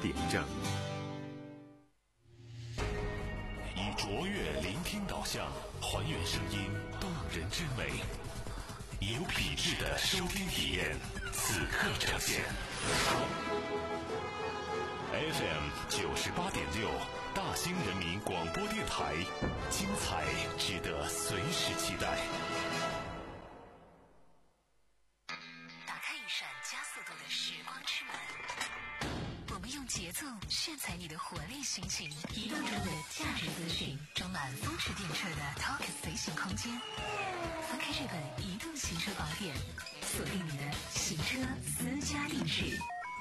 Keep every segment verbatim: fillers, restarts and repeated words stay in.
点正。 以卓越聆听导向，还原声音动人之美，有品质的收听体验，此刻呈现。F M 九十八点六，大兴人民广播电台，精彩值得随时期待。 打开一扇加速度的时光之门，我们用节奏炫彩你的活力心情，移动中的价值资讯，装满风驰电掣的 Talk 随行空间。翻开这本移动行车宝典，锁定你的行车私家定制。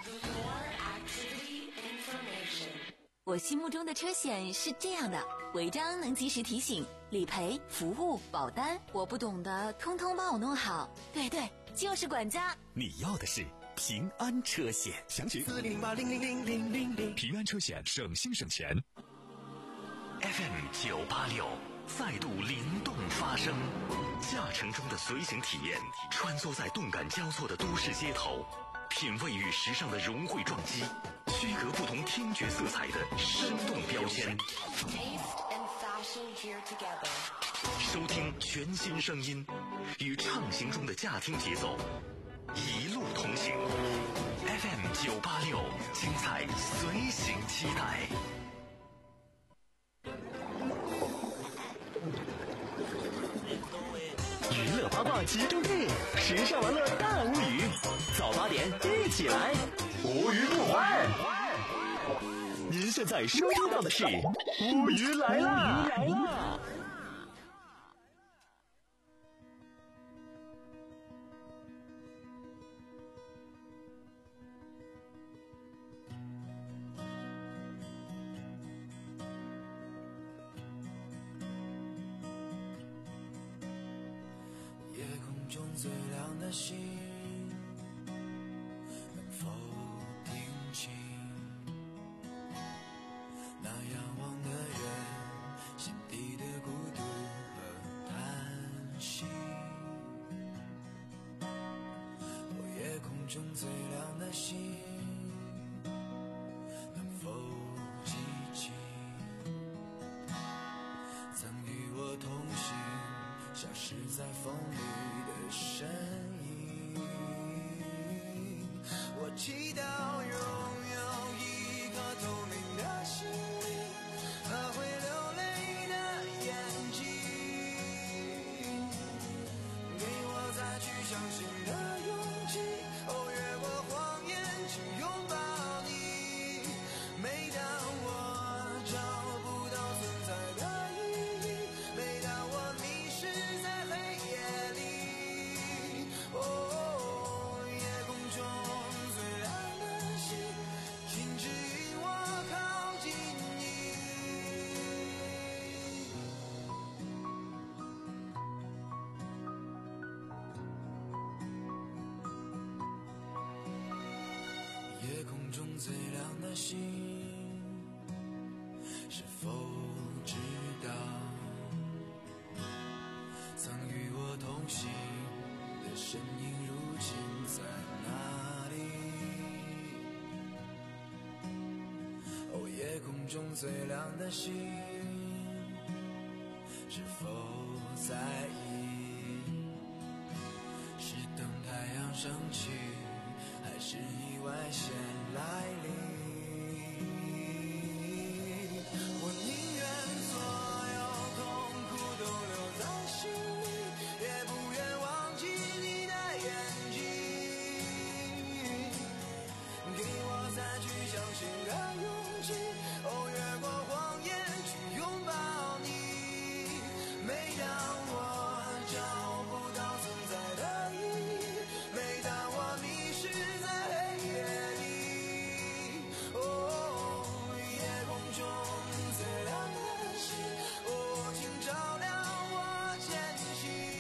我心目中的车险是这样的：违章能及时提醒，理赔、服务、保单，我不懂的通通帮我弄好。对对，就是管家。 你要的是平安车险，详情四零八零零零零零零。 平安车险，省心省钱。 F M 九八六再度灵动发声，驾乘中的随行体验，穿梭在动感交错的都市街头，品味与时尚的融汇撞击，区隔不同听觉色彩的生动标签。收听全新声音，与畅行中的驾听节奏，一路同行。F M 九八六，精彩随行期待。 娱乐八卦集中地，时尚玩乐大无语。早八点一起来，无语不欢。您现在收听到的是无语来啦！来啦！ 夜空中最亮的星，能否听清那仰望的人心底的孤独和叹息？哦，夜空中最亮的星，能否记起曾与我同行，消失在风里的身影？我祈祷拥有一颗透明的心灵和会流泪的眼睛，给我再去相信的勇气。哦，越过谎言去拥抱你。每当我找不到存在的意义，每当我迷失在黑夜里，哦，夜空中最亮的星，请指引我靠近你。夜空中最亮的星，是否知道曾与我同行的身影如今在哪里？哦，夜空中最亮的星，是否在意？是等太阳升起，还是意外先来临？我宁愿所有痛苦都留在心里，也不愿忘记你的眼睛，给我再去相信的勇气。哦，越过谎言去拥抱你。每当我找不到存在的意义，每当我迷失在黑夜里，哦，夜空中最亮的星，哦，请照亮我前行。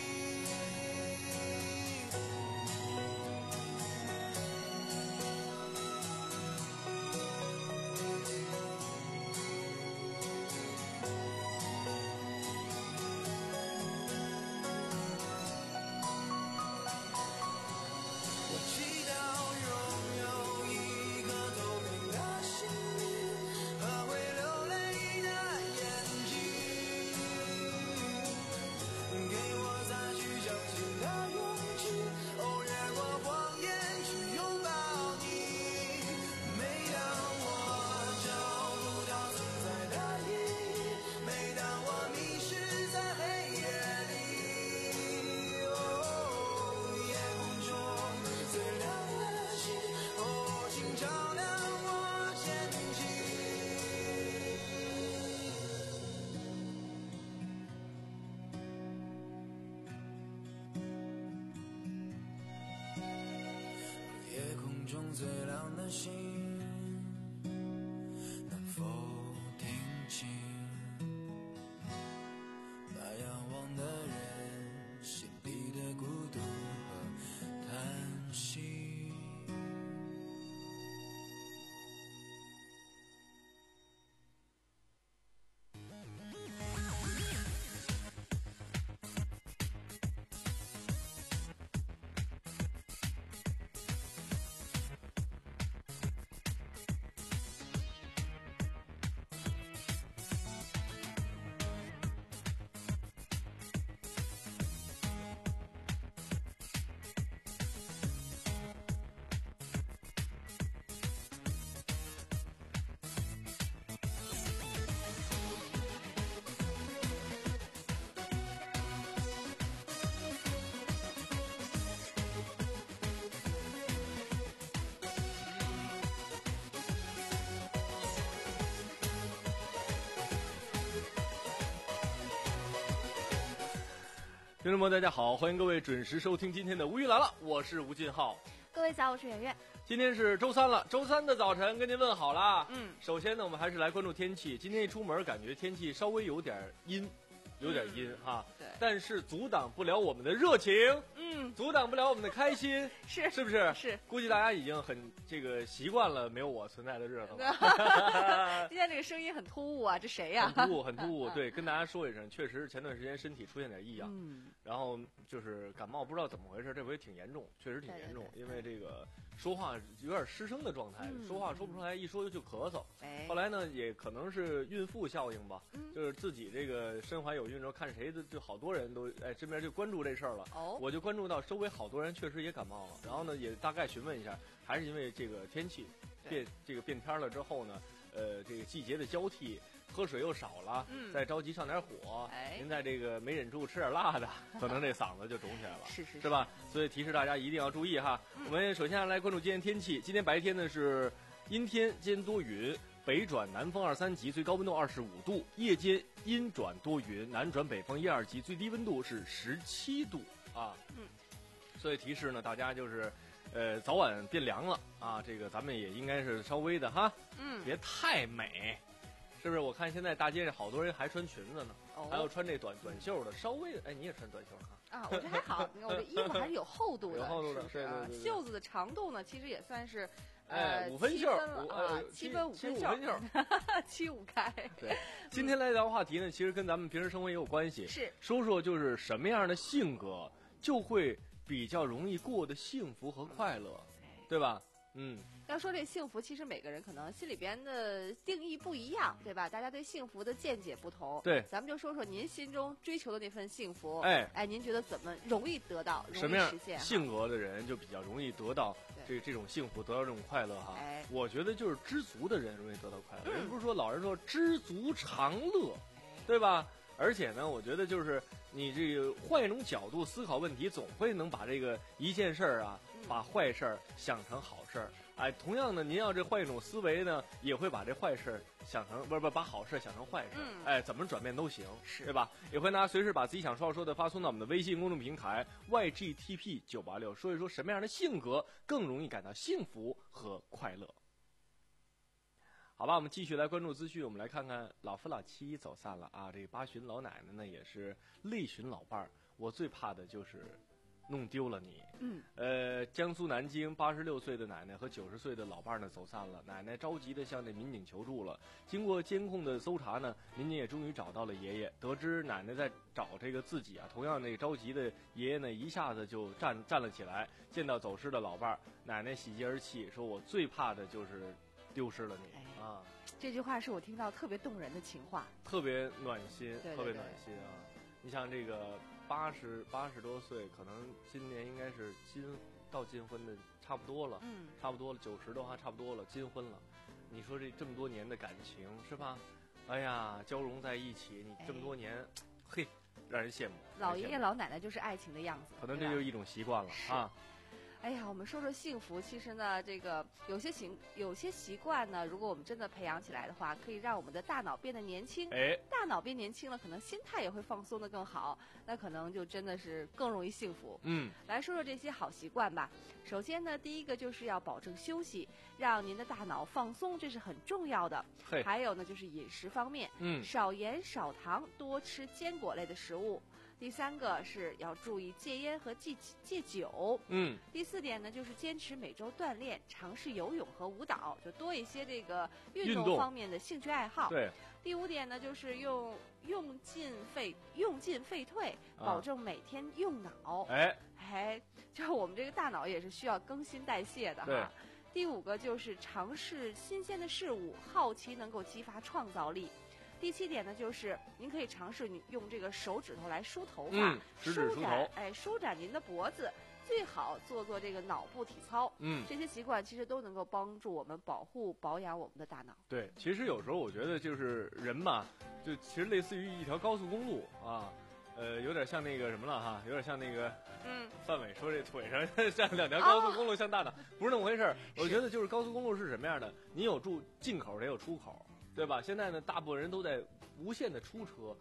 听众朋友大家好，欢迎各位准时收听今天的无语来了，我是吴进浩。 各位早，我是圆圆。 今天是周三了，周三的早晨跟您问好啦。 嗯， 首先呢，我们还是来关注天气。今天一出门，感觉天气稍微有点阴，有点阴、嗯、哈。 对。 但是阻挡不了我们的热情， 嗯， 阻挡不了我们的开心， 是是不是？ 是。 估计大家已经很这个习惯了没有我存在的日子了。今天这个声音很突兀啊，这谁呀、 啊？很突兀，很突兀。对，跟大家说一声，确实是前段时间身体出现点异样， 嗯， 然后就是感冒，不知道怎么回事，这回挺严重，确实挺严重，因为这个。说话有点失声的状态、嗯，说话说不出来，一说就咳嗽、哎。后来呢，也可能是孕妇效应吧，嗯、就是自己这个身怀有孕之后，看谁的就好多人都哎身边就关注这事儿了、 哦。 我就关注到周围好多人确实也感冒了，然后呢也大概询问一下，还是因为这个天气变这个变天了之后呢，呃这个季节的交替。喝水又少了，嗯，再着急上点火，哎，您在这个没忍住吃点辣的，可能这嗓子就肿起来了， 是是是吧？所以提示大家一定要注意哈。嗯、我们首先来关注今天天气，今天白天呢是阴天兼多云，北转南风二三级，最高温度二十五度；夜间阴转多云，南转北风一二级，最低温度是十七度啊。 嗯， 所以提示呢，大家就是。呃，早晚变凉了啊，这个咱们也应该是稍微的哈， 嗯， 别太美。是不是？我看现在大街上好多人还穿裙子呢，哦、还有穿这短短袖的，稍微的，哎，你也穿短袖哈？ 啊，我这还好，我这衣服还是有厚度的， 有厚度的， 是不是啊？ 对对对对袖子的长度呢，其实也算是， 呃，五分袖， 五啊，七分五分袖，七五开。 对，今天来聊话题呢，其实跟咱们平时生活也有关系， 是说说就是什么样的性格就会比较容易过得幸福和快乐，对吧？嗯， 要说这幸福，其实每个人可能心里边的定义不一样，对吧？大家对幸福的见解不同。 对， 咱们就说说您心中追求的那份幸福。 哎哎，您觉得怎么容易得到？ 什么样实现？ 性格的人就比较容易得到这这种幸福，得到这种快乐哈。 哎， 我觉得就是知足的人容易得到快乐。嗯、人不是说老人说知足常乐，对吧？而且呢，我觉得就是你这个换一种角度思考问题，总会能把这个一件事儿啊，把坏事儿想成好事儿。哎，同样呢，您要这换一种思维呢，也会把这坏事想成不是不把好事想成坏事。 嗯， 哎，怎么转变都行， 是对吧？也欢迎大家随时把自己想说说的发送到我们的微信公众平台 Y G T P 九八六，说一说什么样的性格更容易感到幸福和快乐。好吧，我们继续来关注资讯，我们来看看老夫老妻走散了啊，这个八旬老奶奶呢也是累寻老伴儿，我最怕的就是弄丢了你。 嗯， 呃，江苏南京八十六岁的奶奶和九十岁的老伴儿呢走散了，奶奶着急的向这民警求助了。经过监控的搜查呢，民警也终于找到了爷爷。得知奶奶在找这个自己啊，同样那个着急的爷爷呢，一下子就站站了起来。见到走失的老伴儿，奶奶喜极而泣，说：“我最怕的就是丢失了你、 哎、 啊！” 这句话是我听到特别动人的情话， 特别暖心， 对对对特别暖心啊！你像这个。八十八十多岁，可能今年应该是金到金婚的差不多了， 嗯， 差不多了。九十的话差不多了，金婚了。你说这这么多年的感情是吧？哎呀，交融在一起，你这么多年，哎、嘿，让人羡慕。 老爷爷老奶奶就是爱情的样子， 可能这就是一种习惯了啊。 哎呀，我们说说幸福，其实呢，这个有些习有些习惯呢，如果我们真的培养起来的话，可以让我们的大脑变得年轻。 哎， 大脑变年轻了，可能心态也会放松的更好，那可能就真的是更容易幸福。 嗯， 来说说这些好习惯吧。首先呢，第一个就是要保证休息，让您的大脑放松，这是很重要的。 嘿， 还有呢，就是饮食方面， 嗯， 少盐少糖，多吃坚果类的食物。第三个是要注意戒烟和戒戒酒。 嗯， 第四点呢，就是坚持每周锻炼，尝试游泳和舞蹈，就多一些这个运动方面的兴趣爱好。 对。 第五点呢，就是用用进废用进废退，保证每天用脑。 哎哎，就是我们这个大脑也是需要更新代谢的哈。 对。 第五个就是尝试新鲜的事物，好奇能够激发创造力。第七点呢，就是您可以尝试用这个手指头来梳头发， 嗯，食指梳头， 哎，舒展您的脖子，最好做做这个脑部体操。 嗯， 这些习惯其实都能够帮助我们保护保养我们的大脑。 对，其实有时候我觉得就是人嘛，就其实类似于一条高速公路啊，呃，有点像那个什么了哈，有点像那个， 嗯， 范伟说这腿上像两条高速公路像大脑，哦、不是那么回事。我觉得就是高速公路是什么样的？你有住进口，也有出口。对吧？现在呢，大部分人都在无限的出车，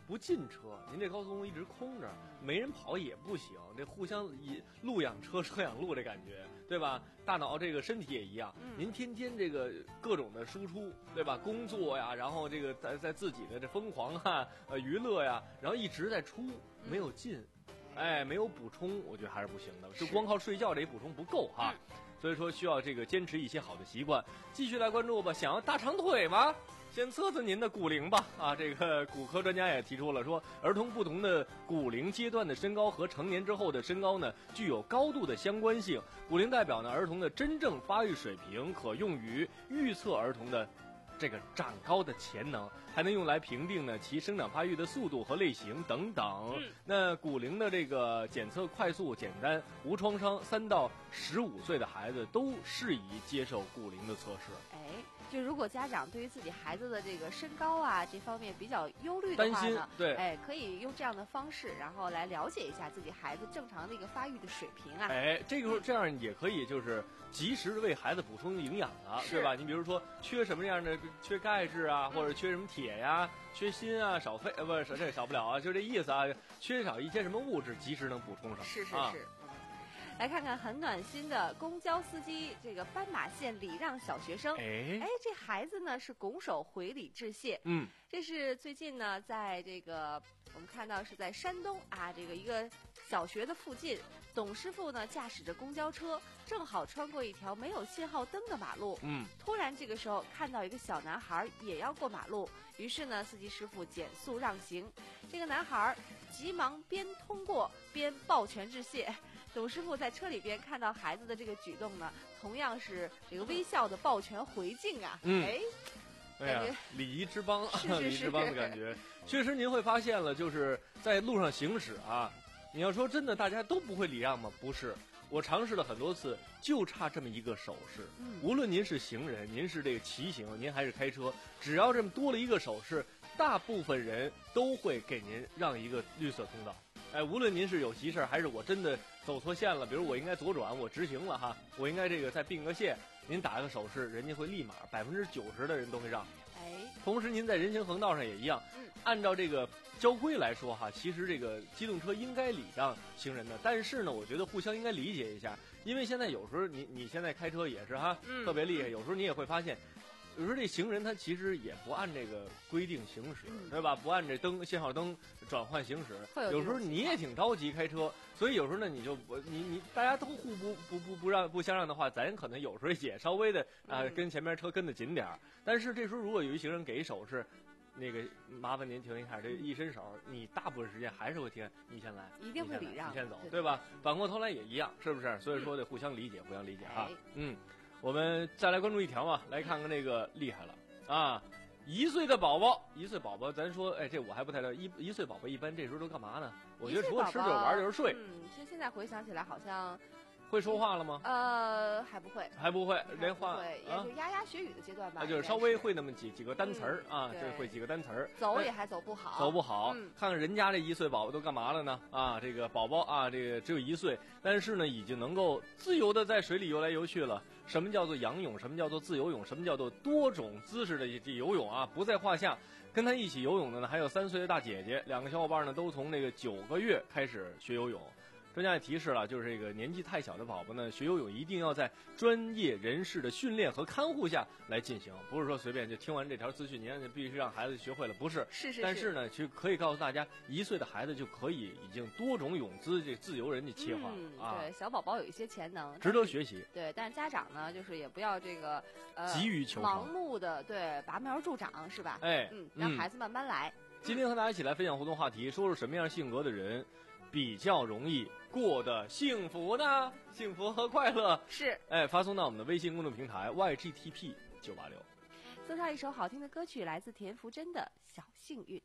不进车，您这高速公路一直空着，没人跑也不行，这互相以路养车，车养路这感觉，对吧？大脑这个身体也一样， 嗯、 您天天这个各种的输出，对吧？工作呀，然后这个在在自己的这疯狂啊，呃娱乐呀，然后一直在出，没有进。哎，没有补充，我觉得还是不行的。就光靠睡觉这一补充不够哈， 嗯、 所以说需要这个坚持一些好的习惯。继续来关注吧。想要大长腿吗？先测测您的骨龄吧。啊，这个骨科专家也提出了说，儿童不同的骨龄阶段的身高和成年之后的身高呢，具有高度的相关性。骨龄代表呢儿童的真正发育水平，可用于预测儿童的这个长高的潜能，还能用来评定呢其生长发育的速度和类型等等。 嗯、 那骨龄的这个检测快速、简单、无创伤，三到十五岁的孩子都适宜接受骨龄的测试。 哎，就如果家长对于自己孩子的这个身高啊这方面比较忧虑的话呢， 对， 哎，可以用这样的方式，然后来了解一下自己孩子正常的一个发育的水平啊。 哎，这个时候这样也可以就是及时的为孩子补充营养了，对吧？你比如说缺什么样的，缺钙质啊，或者缺什么铁呀、缺锌啊，少费呃不是这少不了啊，就这意思啊，缺少一些什么物质，及时能补充上。 是是是。 啊来看看很暖心的公交司机，这个斑马线礼让小学生。 哎哎，这孩子呢是拱手回礼致谢。 嗯， 这是最近呢，在这个我们看到是在山东啊，这个一个小学的附近，董师傅呢驾驶着公交车，正好穿过一条没有信号灯的马路。 嗯， 突然这个时候看到一个小男孩也要过马路，于是呢，司机师傅减速让行。这个男孩急忙边通过边抱拳致谢。董师傅在车里边看到孩子的这个举动呢，同样是这个微笑的抱拳回敬啊。 嗯， 哎， 哎呀，礼仪之邦， 是是是礼仪之邦的感觉。确实，您会发现了，就是在路上行驶啊，你要说真的，大家都不会礼让吗？不是，我尝试了很多次，就差这么一个手势。 嗯， 无论您是行人，您是这个骑行，您还是开车，只要这么多了一个手势，大部分人都会给您让一个绿色通道。哎，无论您是有急事还是我真的走错线了，比如我应该左转，我直行了哈，我应该这个再并个线，您打一个手势，人家会立马百分之九十的人都会让。 哎， 同时您在人行横道上也一样， 嗯， 按照这个交规来说哈，其实这个机动车应该礼让行人的，但是呢，我觉得互相应该理解一下，因为现在有时候你你现在开车也是哈， 嗯， 特别厉害，有时候你也会发现。有时候这行人他其实也不按这个规定行驶， 嗯、 对吧？不按这灯信号灯转换行驶， 有, 有时候你也挺着急开车，所以有时候呢你就不你你大家都互不不不不让不相让的话，咱可能有时候也稍微的啊、呃、跟前面车跟得紧点儿。但是这时候如果有一行人给手势，那个麻烦您停一下，这一伸手，你大部分时间还是会停，你先来， 一定会礼让， 你先走， 对, 对吧？反过头来也一样，是不是？所以说得互相理解，互相理解哈。 哎、 嗯，我们再来关注一条啊，来看看这个厉害了。啊，一岁的宝宝，一岁宝宝，咱说，哎，这我还不太了解。一一岁宝宝一般这时候都干嘛呢？我觉得除了吃就是玩就是睡。 嗯，其实现在回想起来，好像会说话了吗？ 呃，还不会， 还不会，连话对，也就牙牙学语的阶段吧。 啊，就是稍微会那么几几个单词儿、 嗯、 啊，就是会几个单词儿。 走也还走不好， 走不好。 嗯、 看看人家这一岁宝宝都干嘛了呢？啊，这个宝宝啊，这个只有一岁，但是呢，已经能够自由的在水里游来游去了。什么叫做仰泳？什么叫做自由泳？什么叫做多种姿势的游泳啊？不在话下。跟他一起游泳的呢，还有三岁的大姐姐，两个小伙伴呢都从这个九个月开始学游泳。专家也提示了，就是这个年纪太小的宝宝呢，学游泳一定要在专业人士的训练和看护下来进行，不是说随便就听完这条资讯，你必须让孩子学会了，不是。 是是是。 但是呢，其实可以告诉大家，一岁的孩子就可以已经多种泳姿这自由人的切换、 嗯、 啊。 对，小宝宝有一些潜能， 值得学习。 对，但是家长呢，就是也不要这个呃急于求成， 盲目的对拔苗助长，是吧？ 哎， 嗯，让孩子慢慢来。 嗯、今天和大家一起来分享互动话题，说说什么样性格的人比较容易过得幸福呢？幸福和快乐是， 哎，发送到我们的微信公众平台 Y G T P 九八六。 送上一首好听的歌曲，来自田馥甄的《小幸运》。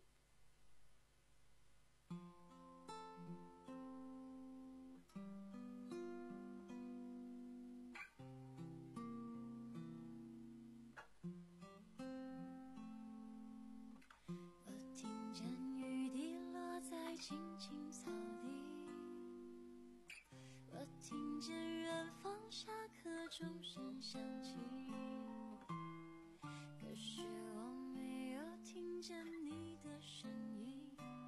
我听见雨滴落在青青草地，我听见远方下课钟声响起，可是我没有听见你的声音。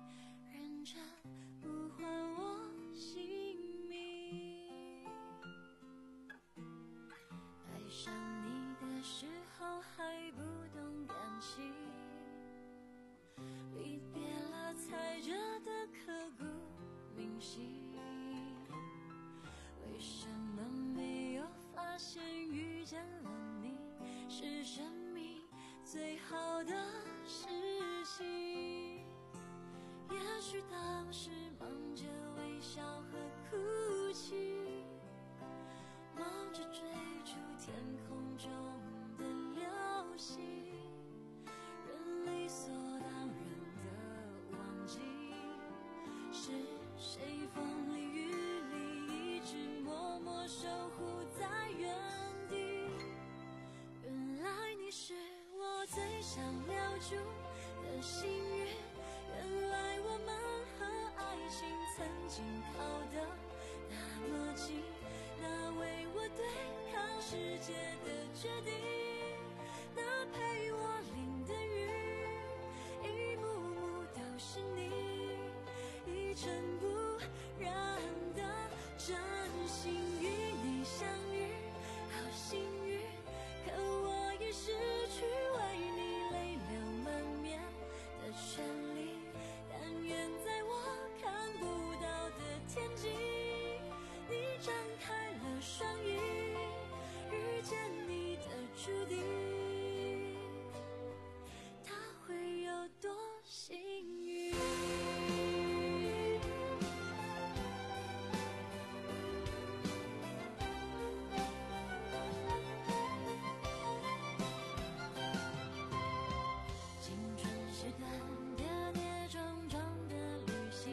最好的事情。也许当时忙着微笑和哭泣，忙着追逐天空中的流星，人理所当然的忘记，是谁风里雨里一直默默守护在原地。原来你是我最想留住的幸运，原来我们和爱情曾经靠得那么近，那为我对抗世界的决定，那陪我淋的雨，一幕幕都是你，一尘不染的真心与你相遇，好幸运，可我已失去为你泪流满面的权利。但愿在我看不到的天际，你张开了双翼，遇见你的注定，他会有多幸运。青春是段跌跌撞撞的旅行，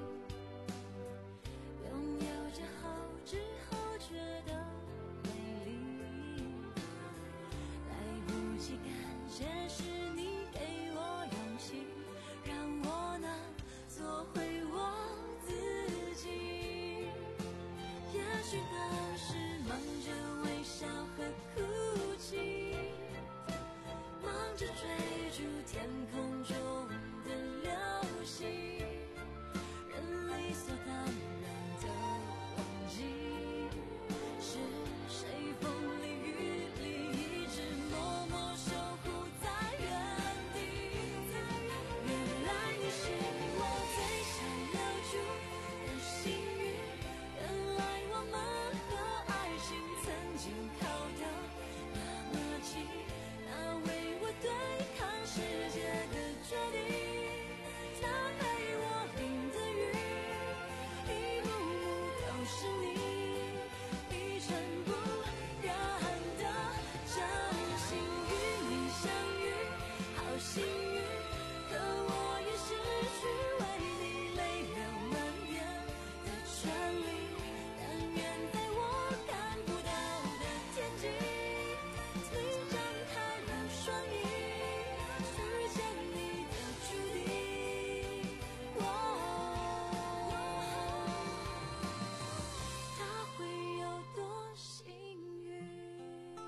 拥有着后知后觉的美丽，来不及感谢是你给我勇气，让我能做回我自己。也许当时忙着微笑和哭泣，忙着追逐天空中的流星，人理所当然的忘记，是谁风里雨里一直默默守护在原地。原来你是我最想留住的幸运，原来我们和爱情曾经靠得那么近，那为我对抗世界的决定，那陪我淋的雨，一幕幕都是你，一尘不染的真心与你相遇，好幸运，可我已失去为你泪流满面的权利。但愿在我看不到的天际，你张开了双翼，遇见你的注定，他会有多幸运。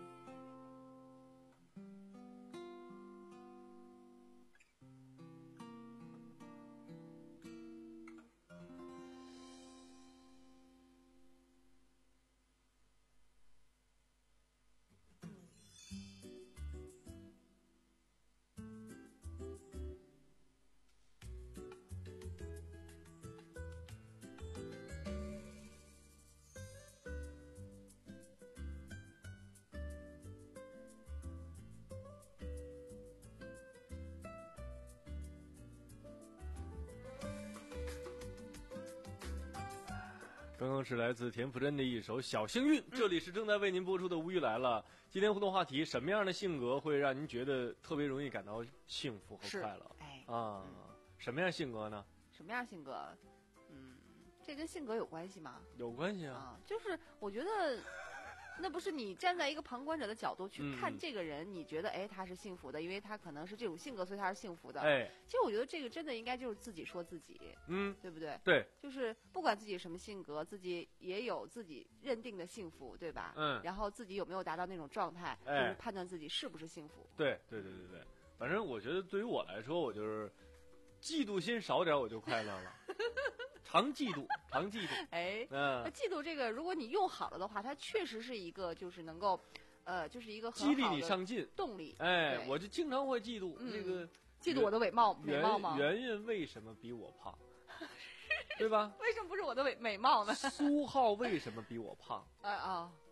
刚刚是来自田馥甄的一首《小幸运》，这里是正在为您播出的《无语来了》。今天互动话题：什么样的性格会让您觉得特别容易感到幸福和是快乐？ 哎， 啊，什么样性格呢？ 什么样性格？嗯，这跟性格有关系吗？ 有关系啊。 啊，就是我觉得，那不是你站在一个旁观者的角度去嗯看这个人，你觉得哎他是幸福的，因为他可能是这种性格，所以他是幸福的。 哎， 其实我觉得这个真的应该就是自己说自己， 嗯， 对不对？ 对， 就是不管自己什么性格，自己也有自己认定的幸福，对吧？ 嗯然后自己有没有达到那种状态， 哎就是判断自己是不是幸福。 对，对，对，对，对。反正我觉得对于我来说，我就是嫉妒心少点我就快乐了，常嫉妒，常嫉妒。 哎，那嗯， 嫉妒这个，如果你用好了的话，它确实是一个就是能够，呃，就是一个很激励你好的上进。 动力。 哎， 对我就经常会嫉妒嗯这个嫉妒我的美貌美圆貌吗？ 圆圆为什么比我胖，对吧？ 为什么不是我的美美貌呢？ 苏浩为什么比我胖？ 啊啊，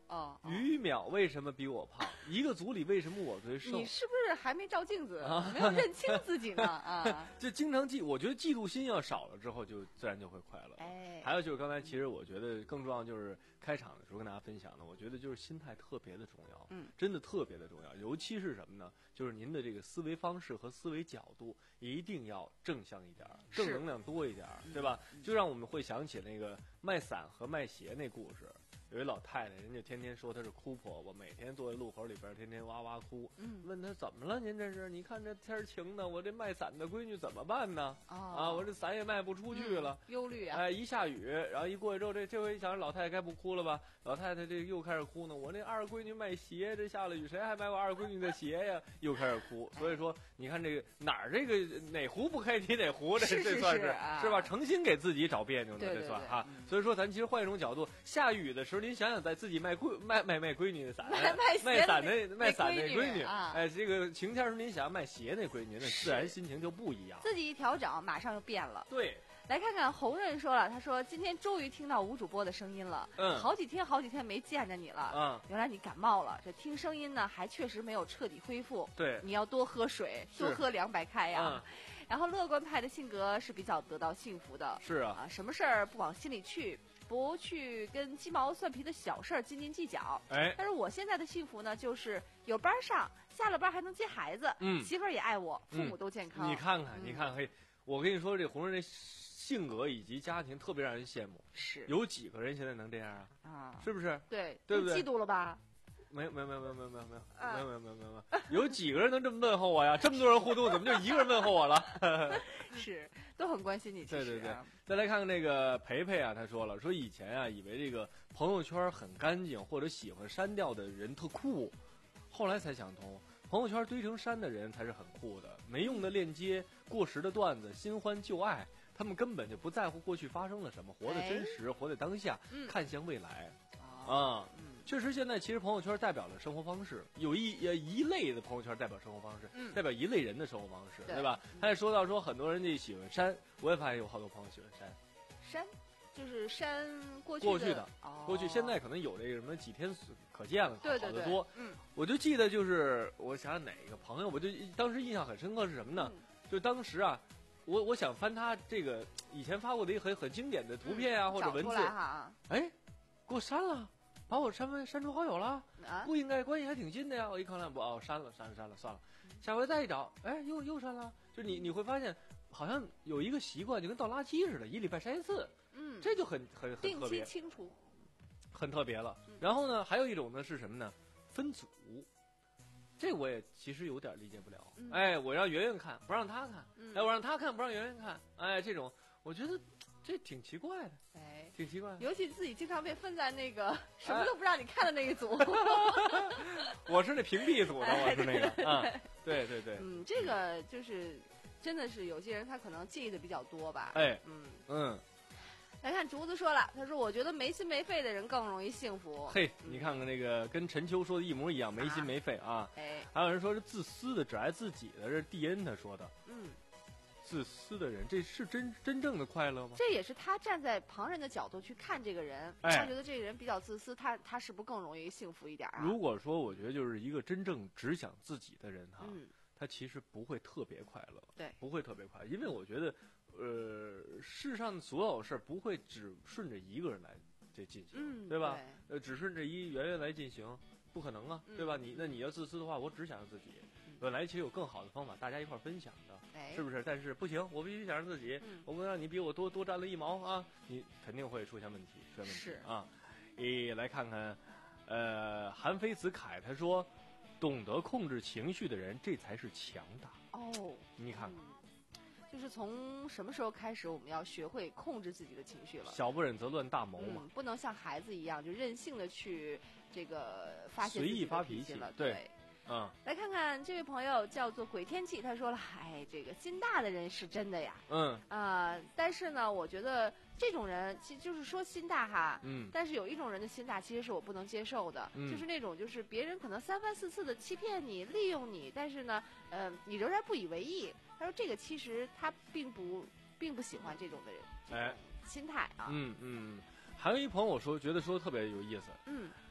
哦，哦于淼为什么比我胖？一个组里为什么我最瘦？ 你是不是还没照镜子， 啊没有认清自己呢？啊， 就经常嫉，我觉得嫉妒心要少了之后，就自然就会快乐。 哎， 还有就是刚才其实我觉得更重要就是开场的时候跟大家分享的，我觉得就是心态特别的重要， 嗯， 真的特别的重要。尤其是什么呢？就是您的这个思维方式和思维角度一定要正向一点儿，正能量多一点儿，对吧？就让我们会想起那个卖伞和卖鞋那故事。有一老太太，人家天天说她是哭婆婆，每天坐在路口里边，天天哇哇哭。 嗯， 问她怎么了？您这是？你看这天儿晴的，我这卖伞的闺女怎么办呢？ 哦、 啊，我这伞也卖不出去了， 嗯、忧虑啊！ 哎，一下雨，然后一过去之后，这这回想老太太该不哭了吧？老太太这又开始哭呢。我那二闺女卖鞋，这下了雨，谁还买我二闺女的鞋呀？又开始哭。所以说，你看这个哪儿这个哪壶不开提哪壶，这是是这算是、 啊、 是吧？诚心给自己找别扭呢， 对对对这算哈、 嗯。 所以说，咱其实换一种角度，下雨的时候，您想想，在自己卖闺卖卖卖闺女的伞， 卖卖卖伞那卖伞那闺女， 啊、 哎，这个晴天时候您想卖鞋那闺女，那自然心情就不一样。 自己一调整，马上就变了。 对。 来看看红润说了，他说今天终于听到吴主播的声音了， 嗯， 好几天好几天没见着你了， 嗯， 原来你感冒了，这听声音呢还确实没有彻底恢复， 对， 你要多喝水，多喝凉白开呀。 嗯、 然后乐观派的性格是比较得到幸福的， 是啊， 啊什么事儿不往心里去，不去跟鸡毛蒜皮的小事儿斤斤计较， 哎， 但是我现在的幸福呢，就是有班上，下了班还能接孩子， 嗯， 媳妇儿也爱我，父母都健康。 嗯、你看看， 嗯、 你看看，嘿，我跟你说，这红人这性格以及家庭特别让人羡慕。 是， 有几个人现在能这样啊？ 啊， 是不是？ 对， 对不对？ 嫉妒了吧？ 没有没有没有没有没有没有没有没有没有没有没有没有，有几个人能这么问候我呀？这么多人互动，怎么就一个人问候我了？ 是，都很关心你。 对对对，再来看看那个培培啊，他说了，说以前啊，以为这个朋友圈很干净或者喜欢删掉的人特酷，后来才想通，朋友圈堆成山的人才是很酷的。没用的链接、过时的段子、新欢旧爱，他们根本就不在乎过去发生了什么，活得真实，活在当下， 嗯、 看向未来。 啊、 嗯， 嗯， 确实，现在其实朋友圈代表了生活方式，有一呃一类的朋友圈代表生活方式， 嗯、 代表一类人的生活方式， 对, 对吧？他也说到说很多人就喜欢删，我也发现有好多朋友喜欢删， 删就是删过去的过去的， 哦、 过去现在可能有这个什么几天可见了， 对对对， 好得多。 嗯， 我就记得就是我想想哪个朋友，我就当时印象很深刻是什么呢？ 嗯、 就当时啊。我我想翻他这个以前发过的一个很很经典的图片啊、 嗯、 或者文字，哎，给我删了，把我删为删除好友了， 啊、 不应该，关系还挺近的呀。我一看两不哦，删了删了删了算了，下回再一找，哎，又又删了。就你你会发现，好像有一个习惯，就跟倒垃圾似的，一礼拜删一次， 嗯， 这就很很很特别， 定期清除， 很特别了。然后呢，还有一种呢是什么呢？分组。这我也其实有点理解不了， 嗯、 哎，我让圆圆看，不让他看， 嗯、 哎，我让他看，不让圆圆看，哎，这种我觉得这挺奇怪的， 哎， 挺奇怪的。 尤其自己经常被分在那个什么都不让你看的那一组， 哎、我是那屏蔽组的， 哎、 我是那个，啊，对对对， 嗯，这个就是真的是有些人他可能介意的比较多吧， 哎， 嗯嗯。 来看竹子说了，他说我觉得没心没肺的人更容易幸福。 嘿，你看看那个跟陈秋说的一模一样，没心没肺啊。 哎， 还有人说是自私的，只爱自己的，这是蒂恩他说的。 嗯， 自私的人，这是真真正的快乐吗？ 这也是他站在旁人的角度去看这个人， 哎、 他觉得这个人比较自私，他他是不是更容易幸福一点啊？ 如果说我觉得就是一个真正只想自己的人哈， 嗯、 他其实不会特别快乐， 对， 不会特别快乐，因为我觉得。呃，世上所有事儿不会只顺着一个人来这进行， 嗯， 对吧？ 对呃，只顺着一圆圆来进行，不可能啊， 嗯、 对吧？你那你要自私的话，我只想让自己。嗯、本来其实有更好的方法，大家一块儿分享的， 哎、 是不是？但是不行，我必须想让自己， 嗯、 我不能让你比我多多占了一毛啊，你肯定会出现问题，出现问题是啊。诶，来看看，呃，韩非子凯他说，懂得控制情绪的人，这才是强大。 哦， 你看看。 嗯就是从什么时候开始，我们要学会控制自己的情绪了？ 小不忍则乱大谋嘛、 嗯，不能像孩子一样就任性的去这个发泄随意发脾气了。 对， 对嗯。 来看看这位朋友叫做鬼天气，他说了：“哎，这个心大的人是真的呀。” 嗯。 啊、呃，但是呢，我觉得这种人其实就是说心大哈。 嗯。 但是有一种人的心大，其实是我不能接受的， 嗯、 就是那种就是别人可能三番四次的欺骗你、利用你，但是呢，呃，你仍然不以为意。他说：“这个其实他并不并不喜欢这种的人， 哎， 心态啊。” 嗯嗯，还有一朋友说，觉得说特别有意思。 嗯，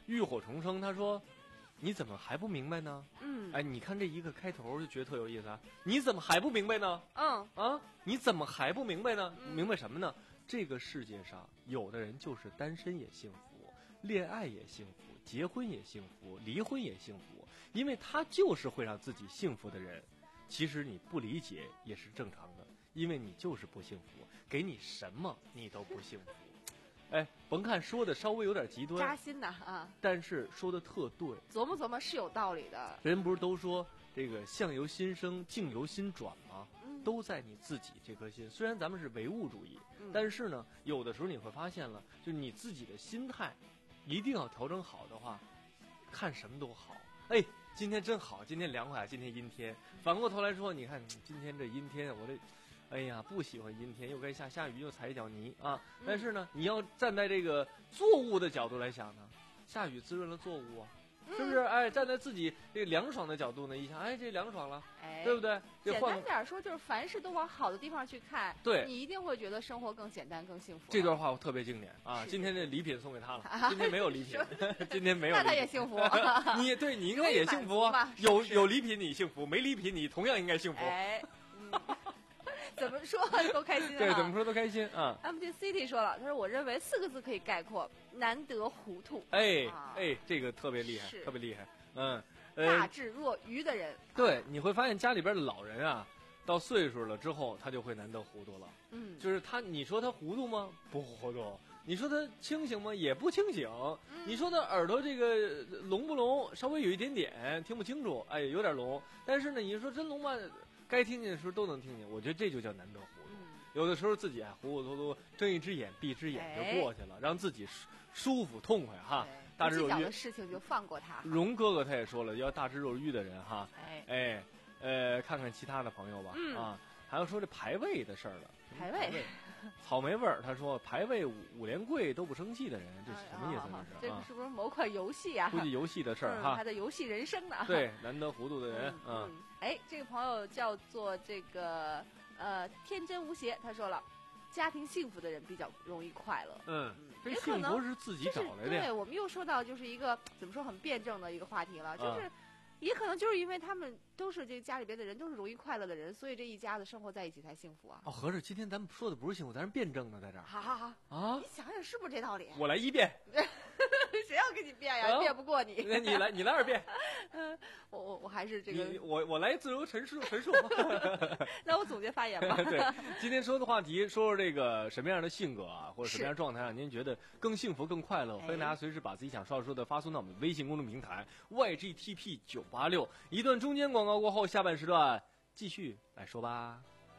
浴火重生，他说：“你怎么还不明白呢？” 嗯， 哎，你看这一个开头就觉得特有意思啊！你怎么还不明白呢？ 嗯啊，你怎么还不明白呢？ 嗯明白什么呢？这个世界上有的人就是单身也幸福，恋爱也幸福，结婚也幸福，离婚也幸福，因为他就是会让自己幸福的人。其实你不理解也是正常的，因为你就是不幸福，给你什么你都不幸福。哎，甭看说的稍微有点极端， 扎心呐啊！ 但是说的特对。 琢磨琢磨是有道理的。 人不是都说这个相由心生，境由心转吗？ 嗯都在你自己这颗心。虽然咱们是唯物主义， 嗯但是呢，有的时候你会发现了，就是你自己的心态一定要调整好的话，看什么都好。哎，今天真好，今天凉快，今天阴天。反过头来说，你看今天这阴天，我这。哎呀，不喜欢阴天，又该下下雨，又踩一脚泥啊！但是呢，你要站在这个作物的角度来想呢，下雨滋润了作物啊，是不是？哎，站在自己这个凉爽的角度呢，一想，哎，这凉爽了， 哎， 对不对？这简换单点说，就是凡事都往好的地方去看， 对你一定会觉得生活更简单、更幸福。 这段话我特别经典啊！ 是今天这礼品送给他了，今天没有礼品，今天没有礼品， 那他也幸福你也对你应该也幸福容易满啊！ 足嘛是不是有有礼品你幸福，没礼品你同样应该幸福。 哎，嗯，怎么说都开心啊！ 对，怎么说都开心啊！ M T City 说了，他说我认为四个字可以概括：难得糊涂。 哎啊哎，这个特别厉害， 是特别厉害。嗯， 大呃， 智若愚的人。 对，你会发现家里边的老人啊，到岁数了之后，他就会难得糊涂了。 嗯， 就是他，你说他糊涂吗？不糊涂。你说他清醒吗？也不清醒。 嗯你说他耳朵这个聋不聋？稍微有一点点听不清楚，哎，有点聋。但是呢，你说真聋吧，该听见的时候都能听见。我觉得这就叫难得糊涂。 嗯， 有的时候自己啊糊糊涂涂，睁一只眼闭一只眼哎就过去了，让自己舒舒服痛快哈。 对大智若愚不计较的。事情就放过他。 荣哥哥他也说了，要大智若愚的人哈。 哎， 哎，呃，看看其他的朋友吧， 嗯啊，还要说这排位的事儿了。 排位， 草莓味儿，他说排位五五连跪都不生气的人，这是什么意思？ 啊这是啊这个，是不是某款游戏啊？ 估计游戏的事儿哈嗯他。的游戏人生呢？ 对，难得糊涂的人， 嗯嗯， 嗯，哎，这个朋友叫做这个呃天真无邪，他说了，家庭幸福的人比较容易快乐。 嗯，这也可能幸福是自己就是找来的呀。 对，我们又说到就是一个怎么说很辩证的一个话题了，就是。 啊也可能就是因为他们都是这个家里边的人，都是容易快乐的人，所以这一家子生活在一起才幸福啊！ 哦，合着今天咱们说的不是幸福，咱是辩证的，在这儿好好好， 啊你。想想是不是这道理？ 我来一遍， 谁要跟你辩呀？ 啊辩不过你。 那你来，你来二遍， 嗯，我我我还是这你个， 我我来自由陈述陈述。 那我总结发言吧。 对，今天说的话题，说说这个什么样的性格啊，或者什么样的状态让您觉得更幸福、更快乐？ 哎欢迎大家随时把自己想说的说的发送到我们微信公众平台 Y G T P 九八六。一段中间广告过后，下半时段继续来说吧。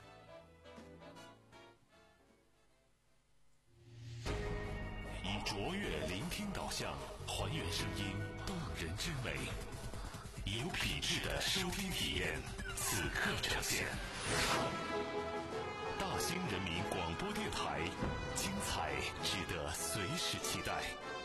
以卓越聆听导向，还原声音动人之美，有品质的收听体验，此刻呈现。大兴人民广播电台，精彩值得随时期待。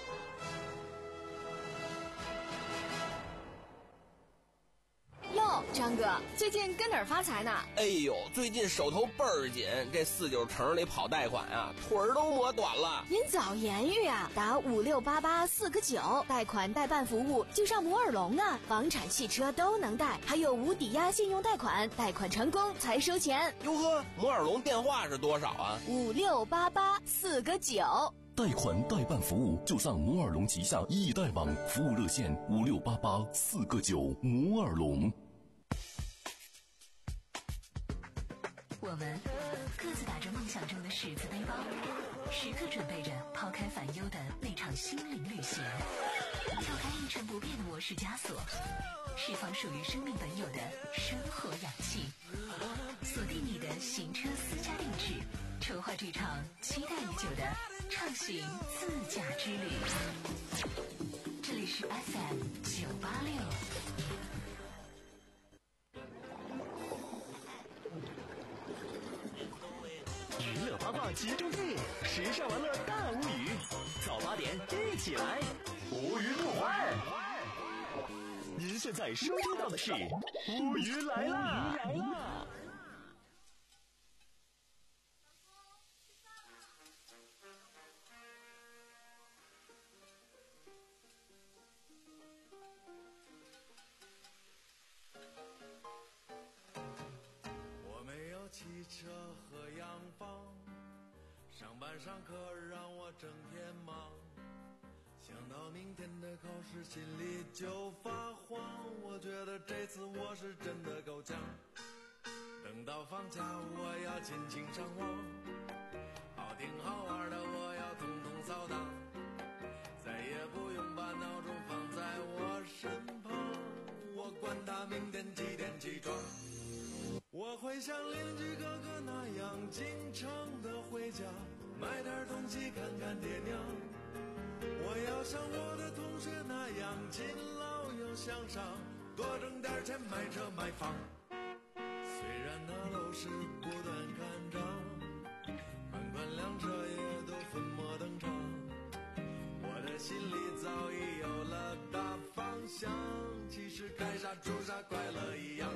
哟，张哥，最近跟哪儿发财呢？ 哎呦，最近手头倍儿紧，这四九城里跑贷款啊，腿儿都磨短了。 您早言语啊！打五六八八四个九，贷款代办服务就上摩尔龙啊，房产、汽车都能贷，还有无抵押信用贷款，贷款成功才收钱。 哟呵，摩尔龙电话是多少啊？ 五六八八四个九。 贷款代办服务就上摩尔龙旗下易贷网，服务热线五六八八四个九。摩尔龙。 我们各自打着梦想中的十字背包，时刻准备着抛开烦忧的那场心灵旅行，跳开一成不变的模式枷锁，释放属于生命本有的生活氧气，锁定你的行车私家定制，筹划这场期待已久的畅行自驾之旅。这里是 F M 九八六。 娱乐八卦集中地，时尚玩乐大无语，早八点一起来，无语不欢。您现在收听到的是无语来啦！来啦！ 晚上课让我整天忙，想到明天的考试心里就发慌。我觉得这次我是真的够呛，等到放假我要尽情上网，好听好玩的我要统统扫荡，再也不用把闹钟放在我身旁，我管他明天几点起床。我会像邻居哥哥那样经常的回家，买点东西看看爹娘。我要像我的同学那样勤劳又向上，多挣点钱买车买房。虽然那楼市不断看涨，款款辆车也都粉墨登场，我的心里早已有了大方向，其实该啥住啥快乐一样。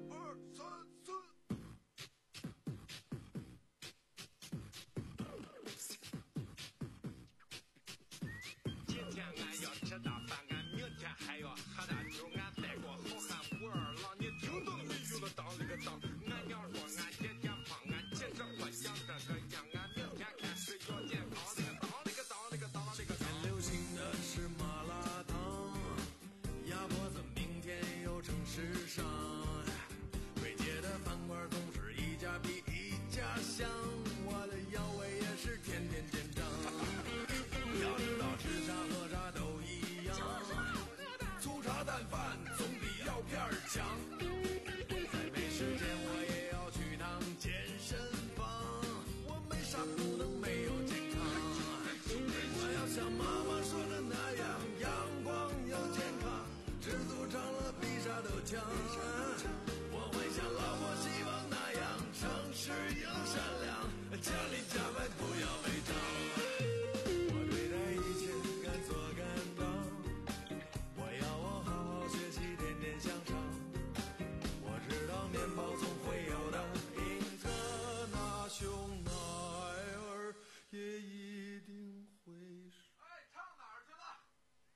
还要喝大酒，俺带过好汉武二郎，你听到没有了？当了个当，俺娘说俺姐姐胖，俺其实不想这个样，俺明天开始要健康。那个当那个当那个当那个当。 流行的是麻辣烫，鸭脖子明天又成时尚，贵街的饭馆总是一家比一家香，我的腰围也是天天见长。要知道吃啥喝啥都一样，粗茶淡饭总比药片强。再没时间我也要去趟健身房，我没啥不能没有健康。我要像妈妈说的那样，阳光又健康，知足常乐比啥都强。我会像老婆希望那样，诚实又善良，家里家外不要违章。我对待一切敢做敢当，我要我好好学习，天天向上。我知道面包总会有的，英特那熊孩儿也一定会是。 哎，唱哪儿去了？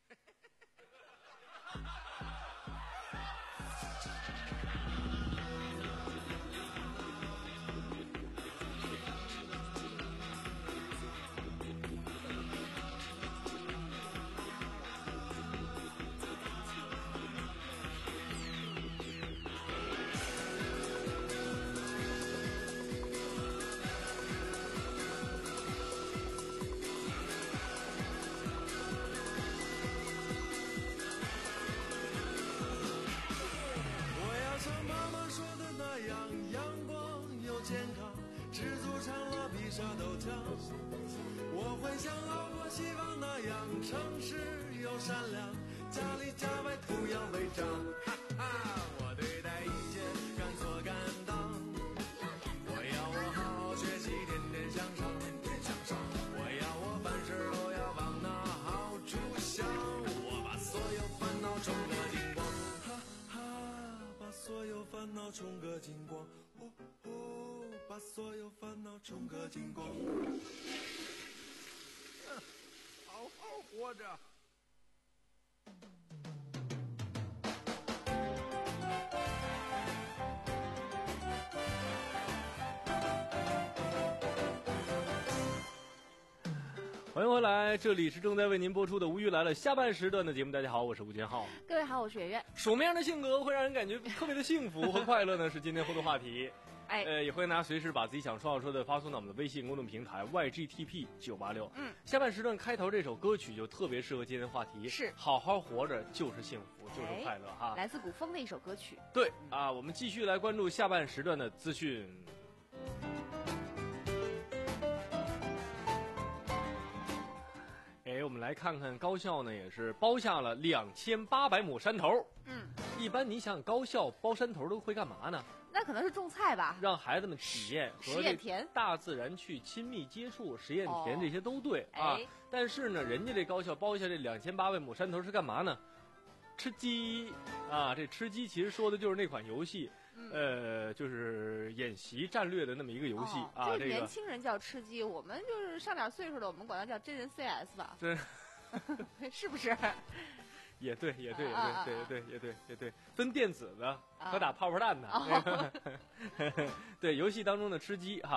我要像妈妈说的那样，阳光又健康，知足常乐比啥都强。我会像老婆希望那样，诚实又善良，家里家外不要违章。哈哈，我对待一切敢做敢当，我要我好好学习，天天向上，天天向上。我要我凡事都要往那好处想，我把所有烦恼冲个精光。哈哈，把所有烦恼冲个精光。哦哦，把所有烦恼冲个精光。 好好活着。 欢迎回来，这里是正在为您播出的《无语来了》下半时段的节目。大家好，我是吴建浩。 各位好，我是圆圆。 什么样的性格会让人感觉特别的幸福和快乐呢？是今天互动话题。 哎， 呃，也欢迎大家随时把自己想说要说的发送到我们的微信公众平台 Y G T P 九八六。 嗯， 下半时段开头这首歌曲就特别适合今天的话题， 是好好活着就是幸福，就是快乐哈。 来自古风的一首歌曲。 对啊，我们继续来关注下半时段的资讯。哎，我们来看看高校呢，也是包下了两千八百亩山头。 嗯， 一般你想高校包山头都会干嘛呢？ 那可能是种菜吧， 让孩子们体验和实验田、 大自然去亲密接触，实验田哦这些都对、啊哎。 但是呢，人家这高校包下这两千八百亩山头是干嘛呢？吃鸡啊！这吃鸡其实说的就是那款游戏。 嗯、 呃，就是演习战略的那么一个游戏、 哦、 啊，这个年轻人叫吃鸡，我们就是上点岁数的，我们管它叫真人 C S 吧， 真是不是？ 也对，也对，也对， 啊、 对，也对，也对，也对，分电子的和打泡泡弹的。 啊、 对，游戏当中的吃鸡哈。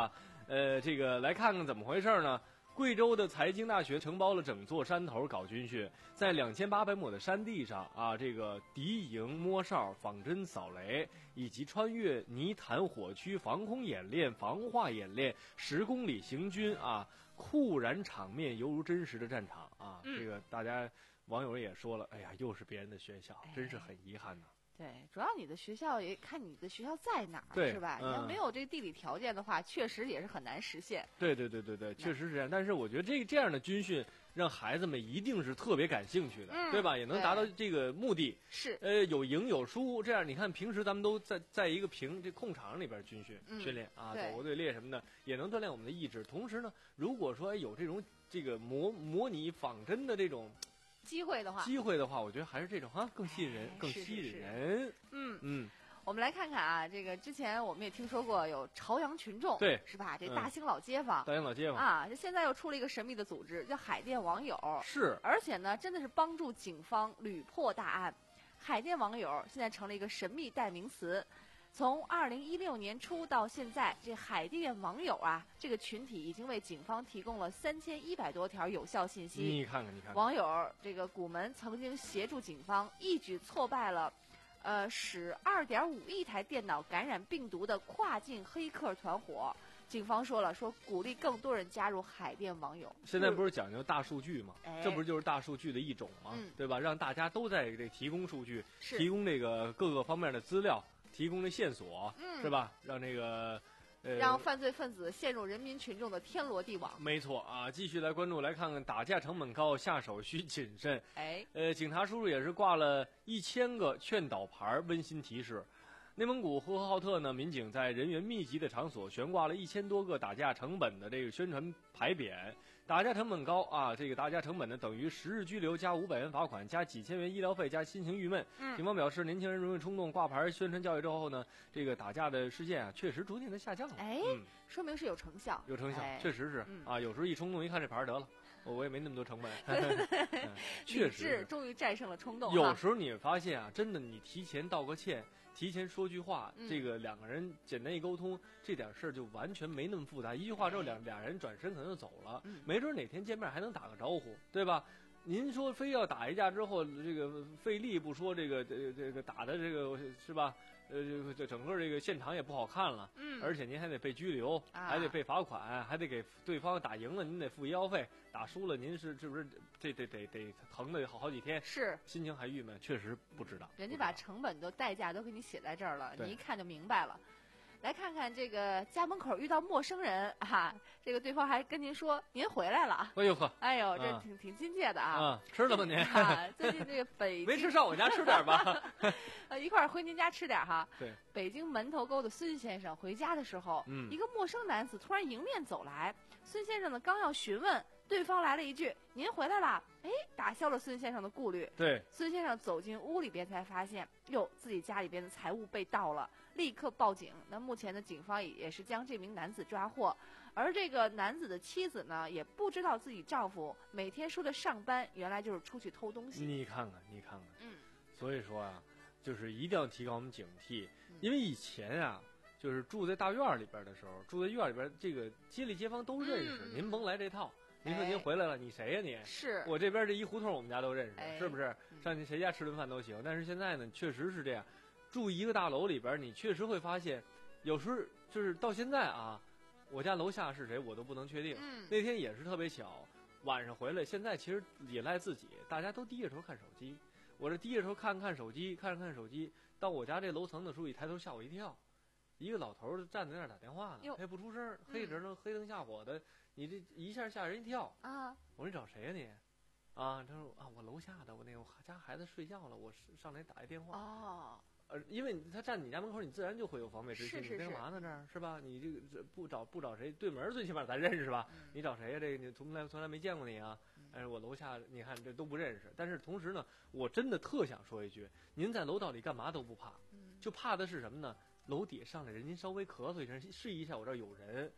呃，这个来看看怎么回事呢？贵州的财经大学承包了整座山头搞军训，在两千八百亩的山地上啊，这个敌营摸哨、仿真扫雷，以及穿越泥潭火区防空演练、防化演练，十公里行军啊，酷然场面犹如真实的战场啊！ 嗯、 这个大家网友也说了，哎呀，又是别人的学校，真是很遗憾呐。 对，主要你的学校也看你的学校在哪儿，是吧？ 嗯、 你要没有这个地理条件的话，确实也是很难实现。 对对对对对，确实是这样。但是我觉得这这样的军训让孩子们一定是特别感兴趣的， 嗯、 对吧？也能达到这个目的。 是， 呃，有赢有输，这样你看平时咱们都在在一个平这空场里边军训、 嗯、 训练啊， 走过队列什么的，也能锻炼我们的意志。同时呢，如果说有这种这个模模拟仿真的这种。 机会的话， 机会的话，我觉得还是这种哈更吸引人， 哎、 更吸引人。 是是是嗯嗯，我们来看看啊，这个之前我们也听说过有朝阳群众， 对， 是吧？这大兴老街坊， 嗯、大兴老街坊啊，这现在又出了一个神秘的组织，叫海淀网友， 是， 而且呢，真的是帮助警方屡破大案。海淀网友现在成了一个神秘代名词。从二零一六年初到现在，这海淀网友啊，这个群体已经为警方提供了三千一百多条有效信息。 你看看，你看看， 网友这个古门曾经协助警方一举挫败了，呃，使二点五亿台电脑感染病毒的跨境黑客团伙。警方说了，说鼓励更多人加入海淀网友。 现在不是讲究大数据吗？ 哎、 这不是就是大数据的一种吗？ 嗯、 对吧？让大家都在这提供数据， 是提供这个各个方面的资料。提供的线索、 嗯、 是吧？让这个，呃， 让犯罪分子陷入人民群众的天罗地网。 没错啊，继续来关注，来看看打架成本高，下手需谨慎。 哎， 呃，警察叔叔也是挂了一千个劝导牌，温馨提示。内蒙古呼和浩特呢，民警在人员密集的场所悬挂了一千多个打架成本的这个宣传牌匾。打架成本高啊，这个打架成本呢等于十日拘留加五百元罚款加几千元医疗费加心情郁闷。 嗯， 警方表示，年轻人容易冲动，挂牌宣传教育之后呢，这个打架的事件啊确实逐渐的下降了。 哎， 嗯、 说明是有成效， 有成效， 哎、 确实是、 嗯、 啊。有时候一冲动，一看这牌得了，我我也没那么多成本。 嗯、 确实， 终于战胜了冲动。 有时候你发现啊，真的，你提前道个歉。提前说句话， 嗯、 这个两个人简单一沟通，这点事儿就完全没那么复杂。一句话之后，两俩人转身可能就走了， 嗯、 没准哪天见面还能打个招呼，对吧？您说非要打一架之后，这个费力不说，这个这这个打的这个是吧？呃，这这整个这个现场也不好看了， 嗯， 而且您还得被拘留， 啊、 还得被罚款，还得给对方打赢了，您得付医药费，打输了您是是不是这得得得疼的好好几天？ 是， 心情还郁闷，确实不知道。 人家把成本都代价都给你写在这儿了， 你一看就明白了。来看看这个家门口遇到陌生人啊，这个对方还跟您说您回来了。 哎呦呵， 哎呦，这挺、啊、挺亲切的啊。 啊，吃了吗您？ 啊，最近这个北没吃上我家吃点吧。 呃，一块儿回您家吃点哈。 对。 北京门头沟的孙先生回家的时候， 嗯， 一个陌生男子突然迎面走来，孙先生呢刚要询问，对方来了一句：“您回来了。”哎，打消了孙先生的顾虑。 对。 孙先生走进屋里边才发现，哟，自己家里边的财物被盗了，立刻报警。那目前的警方也是将这名男子抓获，而这个男子的妻子呢，也不知道自己丈夫每天说的上班，原来就是出去偷东西。 你看看，你看看， 嗯， 所以说啊，就是一定要提高我们警惕，因为以前啊，就是住在大院里边的时候，住在院里边，这个街里街坊都认识， 嗯、 您甭来这套。您说您回来了，你谁呀你？ 是我这边这一胡同我们家都认识， 哎、 是不是？上去谁家吃顿饭都行。但是现在呢，确实是这样，住一个大楼里边，你确实会发现，有时候就是到现在啊，我家楼下是谁我都不能确定。 嗯、 那天也是特别巧，晚上回来，现在其实也赖自己，大家都低着头看手机。我这低着头看看手机，看看手机，到我家这楼层的时候，一抬头吓我一跳，一个老头儿站在那儿打电话呢，他也不出声，黑着灯、嗯、黑灯瞎火的。你这一下吓人一跳啊！ 我说你找谁呀、啊、你？啊，他说啊，我楼下的，我那个我家孩子睡觉了，我上来打一电话。 哦， 呃，因为他站你家门口，你自然就会有防备之心。 是是是。 你干嘛呢？这儿是吧？你这个这不找不找谁？对门最起码咱认识吧？ 嗯、 你找谁呀、啊？这个你从来从来没见过你啊！但是我楼下你看这都不认识。但是同时呢，我真的特想说一句：您在楼道里干嘛都不怕，就怕的是什么呢？楼底上来人，您稍微咳嗽一声，示意一下我这儿有人。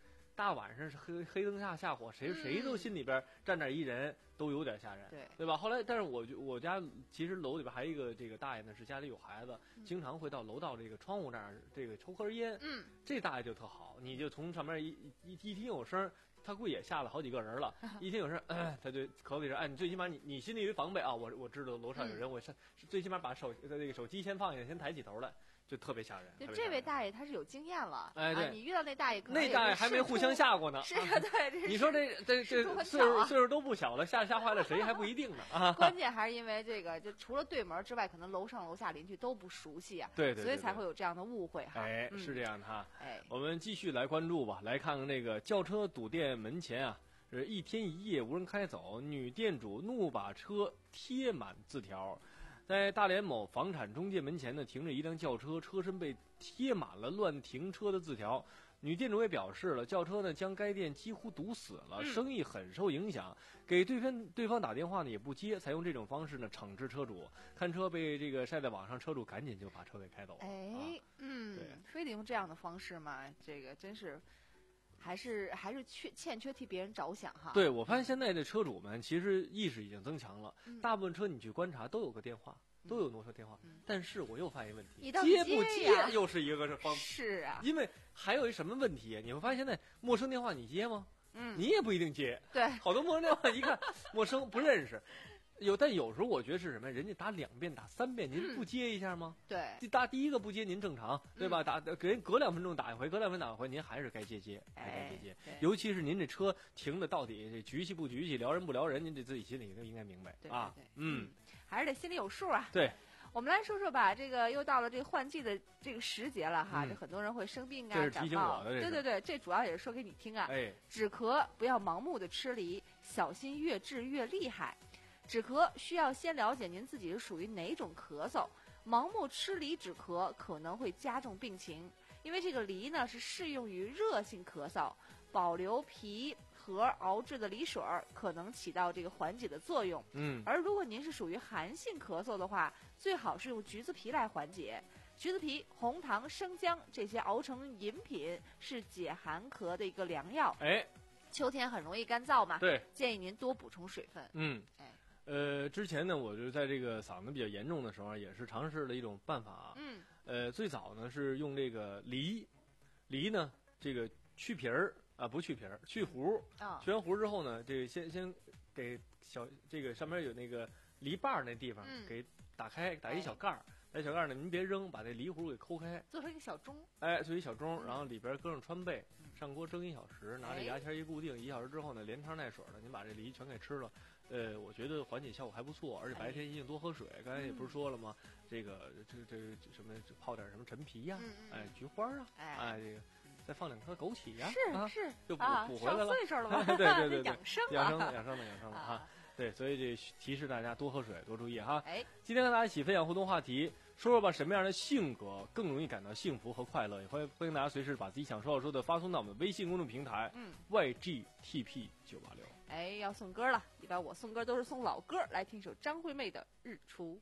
大晚上是黑黑灯下下火，谁谁都心里边站那一人都有点吓人， 对对吧？后来，但是我就我家其实楼里边还有一个这个大爷呢，是家里有孩子，经常会到楼道这个窗户那儿这个抽根烟， 嗯， 这大爷就特好，你就从上面一一一听有声。他估计也吓了好几个人了，一听有声，呃、他就口里说：“哎，你最起码你你心里有防备啊！我我知道楼上有人，嗯、我是最起码把手那个手机先放下，先抬起头来，就特别吓人。” 就这位大爷他是有经验了， 哎，对， 啊、你遇到那大爷可能那大爷还没互相吓过呢。 是啊，对，这你说这这这岁数岁数都不小了，吓吓坏了谁还不一定呢啊！ 关键还是因为这个，就除了对门之外，可能楼上楼下邻居都不熟悉啊， 对 对, 对, 对， 所以才会有这样的误会哈。 哎， 嗯、 是这样的哈。 哎， 我们继续来关注吧，来看看这个轿车堵店门前啊。是一天一夜无人开走，女店主怒把车贴满字条。在大连某房产中介门前呢，停着一辆轿车，车身被贴满了乱停车的字条。女店主也表示了，轿车呢将该店几乎堵死了， 嗯、 生意很受影响。给对方对方打电话呢也不接，采用这种方式呢惩治车主。看车被这个晒在网上，车主赶紧就把车给开走了。 哎， 啊、 嗯， 对， 非得用这样的方式嘛？这个真是。还是还是缺欠缺替别人着想哈。 对，我发现现在的车主们其实意识已经增强了， 嗯、 大部分车你去观察都有个电话，嗯、都有挪车电话。 嗯、 但是我又发现一个问题， 你接不接又是一个方。 是啊。 因为还有一什么问题？你会发现现在陌生电话你接吗？ 嗯。 你也不一定接。 对。 好多陌生电话一看陌生不认识。有，但有时候我觉得是什么？人家打两遍、打三遍，您不接一下吗？ 嗯、对， 打第一个不接您正常，对吧？嗯、打给人隔两分钟打一回，隔两分钟打一回，您还是该接接，还该接接。 哎、 尤其是您这车停的到底这局气不局气，撩人不撩人，您这自己心里都应该明白对啊。 对对嗯， 还是得心里有数啊。 对。 我们来说说吧，这个又到了这个换季的这个时节了哈， 嗯、 这很多人会生病啊， 这是提醒我的， 对对对，这主要也是说给你听啊。 哎， 止咳不要盲目的吃梨，小心越治越厉害。止咳需要先了解您自己是属于哪种咳嗽，盲目吃梨止咳可能会加重病情，因为这个梨呢是适用于热性咳嗽，保留皮核熬制的梨水可能起到这个缓解的作用。 嗯， 而如果您是属于寒性咳嗽的话，最好是用橘子皮来缓解。橘子皮、红糖、生姜这些熬成饮品是解寒咳的一个良药。 哎， 秋天很容易干燥嘛， 对， 建议您多补充水分。 嗯， 哎。 呃，之前呢，我就在这个嗓子比较严重的时候，也是尝试了一种办法。 嗯。 呃，最早呢是用这个梨，梨呢这个去皮儿啊，不去皮儿，去核。 啊、哦。 去完核之后呢，这个先先给小这个上面有那个梨把儿那地方、 嗯、 给打开，打一小盖儿。打一小盖儿呢，您别扔，把这梨核给抠开， 做成一个小盅。 哎，做一小盅，然后里边搁上川贝， 嗯、 上锅蒸一小时，拿着牙签一固定，一小时之后呢，连汤带水的，您把这梨全给吃了。呃，我觉得缓解效果还不错，而且白天一定多喝水。刚才也不是说了吗？嗯、这个这个这个什么泡点什么陈皮呀、啊， 嗯嗯、 哎，菊花啊， 哎， 哎，这个再放两颗枸杞呀、啊， 是、 啊、 是， 就补、 啊、 补回来了， 上岁数了吧？ 对对对对， 养生养生的养生的养生的啊。对，所以这提示大家多喝水，多注意哈。 哎， 今天跟大家一起分享互动话题，说说吧，什么样的性格更容易感到幸福和快乐？也欢迎欢迎大家随时把自己想说要说的发送到我们的微信公众平台， 嗯 ，Y G T P 九八六。 哎，要送歌了，一般我送歌都是送老歌，来听首张惠妹的《日出》。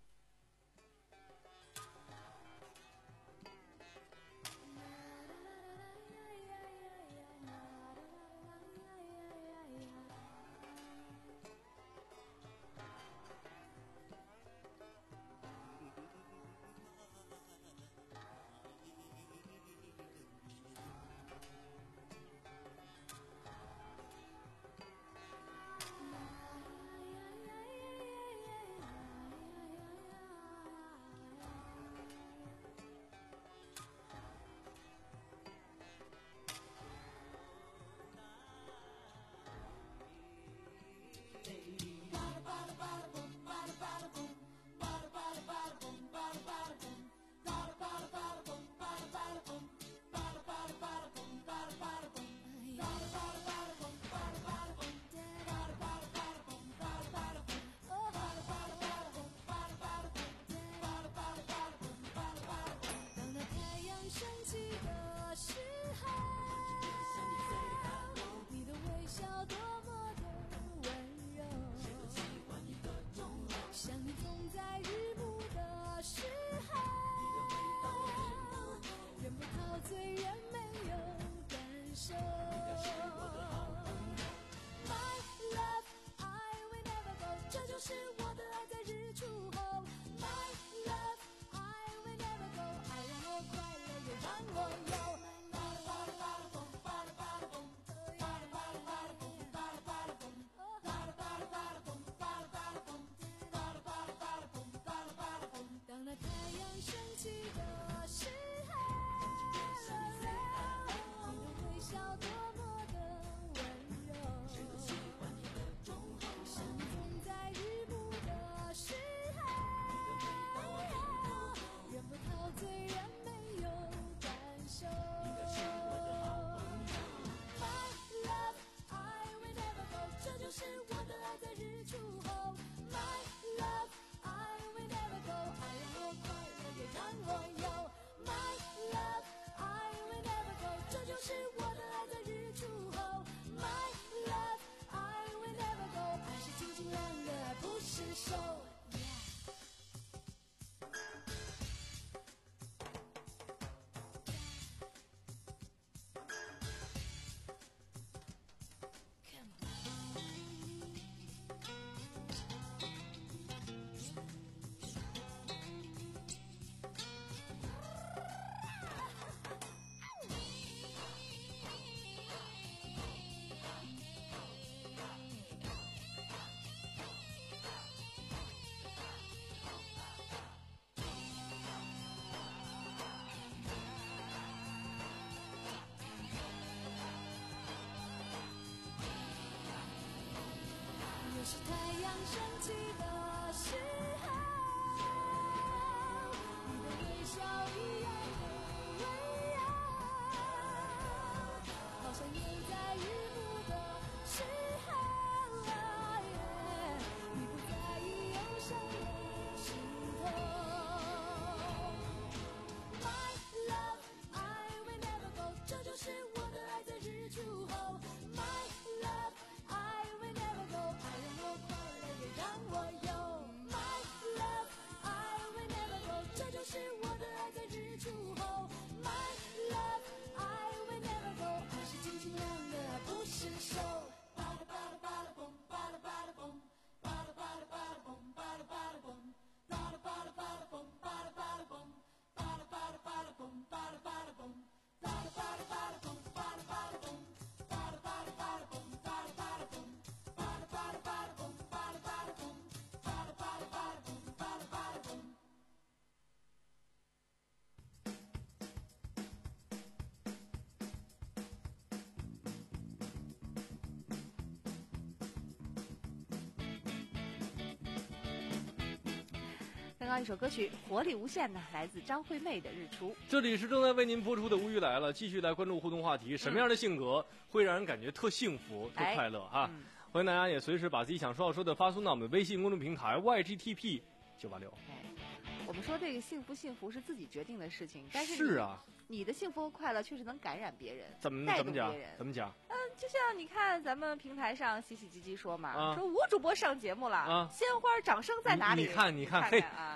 刚刚一首歌曲《活力无限》呢，来自张惠妹的《日出》。 这里是正在为您播出的《无语来了》，继续来关注互动话题：什么样的性格会让人感觉特幸福、特快乐？哈、嗯，欢迎大家也随时把自己想说要说的发送到我们的微信公众平台 Y G T P 九八六。 我们说这个幸福幸福是自己决定的事情，但是是啊， 你的幸福和快乐确实能感染别人， 怎么带怎么讲动别人？ 怎么讲？ 嗯，就像你看咱们平台上喜喜唧唧说嘛， 啊、 说吴主播上节目了， 啊、 鲜花掌声在哪里？ 你, 你看，你看， 嘿啊！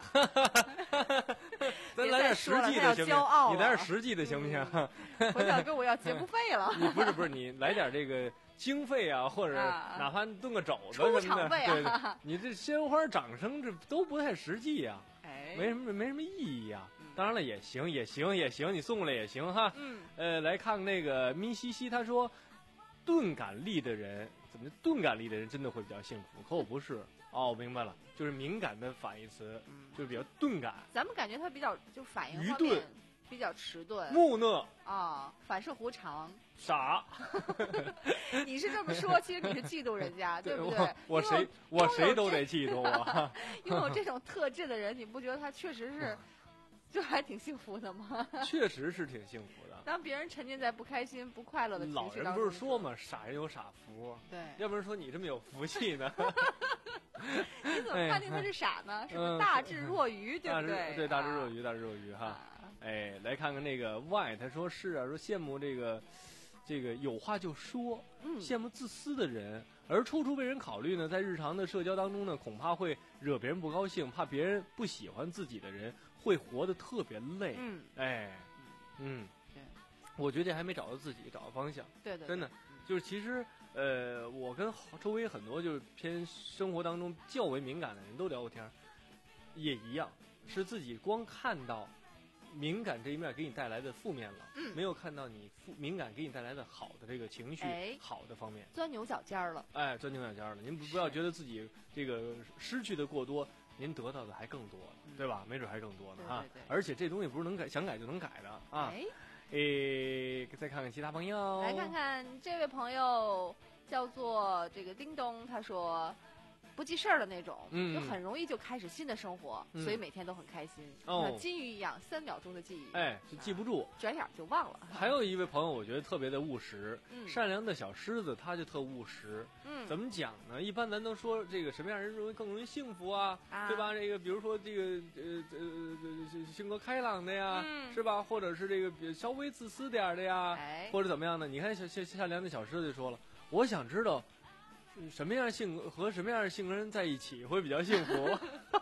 咱来点实际的行不行？你来点实际的行不行？ 嗯、我小哥，我要节目费了。 你不是不是，你来点这个经费啊，或者哪怕炖个肘子什么的， 费啊、对对，你这鲜花掌声这都不太实际呀、 啊，哎， 没什么没什么意义呀、啊。当然了，也行，也行，也行，你送过来也行哈。 嗯。 呃，来看看那个咪西西，他说，钝感力的人，怎么钝感力的人真的会比较幸福？可我不是。哦，我明白了，就是敏感的反义词，嗯、就是比较钝感。 咱们感觉他比较就反应愚钝， 比较迟钝， 木讷啊，反射弧长， 傻。 你是这么说，其实你是嫉妒人家，对不对？ 我, 我谁我谁都得嫉妒我。 拥有这种特质的人，你不觉得他确实是？就还挺幸福的吗？ 确实是挺幸福的。 当别人沉浸在不开心、不快乐的情绪当中， 老人不是说嘛，傻人有傻福。 对， 要不然说你这么有福气呢？ 你怎么判定他是傻呢？ 哎、 是不是大智若愚，嗯、对不对？ 对，大智若愚，大智若愚哈。啊、哎，来看看那个 Y， 他说是啊，说羡慕这个这个有话就说， 嗯， 羡慕自私的人。而处处为人考虑呢，在日常的社交当中呢，恐怕会惹别人不高兴，怕别人不喜欢自己的人，会活得特别累。 嗯， 哎，嗯， 对， 我觉得这还没找到自己，找到方向。 对对， 真的，就是其实，呃，我跟周围很多就是偏生活当中较为敏感的人都聊过天，也一样，是自己光看到敏感这一面给你带来的负面了， 嗯， 没有看到你负敏感给你带来的好的这个情绪， 哎、 好的方面， 钻牛角尖了， 哎，钻牛角尖了。您不不要觉得自己这个失去的过多，您得到的还更多， 嗯、 对吧？没准还更多呢啊！ 而且这东西不是能改，想改就能改的啊！ 哎， 诶，再看看其他朋友， 来看看这位朋友叫做这个叮咚，他说。不记事儿的那种， 嗯， 就很容易就开始新的生活， 嗯、 所以每天都很开心。 哦， 像金鱼一样，三秒钟的记忆， 哎，就记不住， 啊、转眼就忘了。 还有一位朋友，我觉得特别的务实， 嗯、 善良的小狮子，他就特务实。 嗯， 怎么讲呢？一般咱都说这个什么样人容易更容易幸福啊， 啊对吧？这个比如说这个呃呃性格开朗的呀， 嗯、 是吧？或者是这个稍微自私点的呀， 哎、 或者怎么样的？你看小善善良的小狮子就说了，我想知道。什么样性格和什么样的性格人在一起会比较幸福？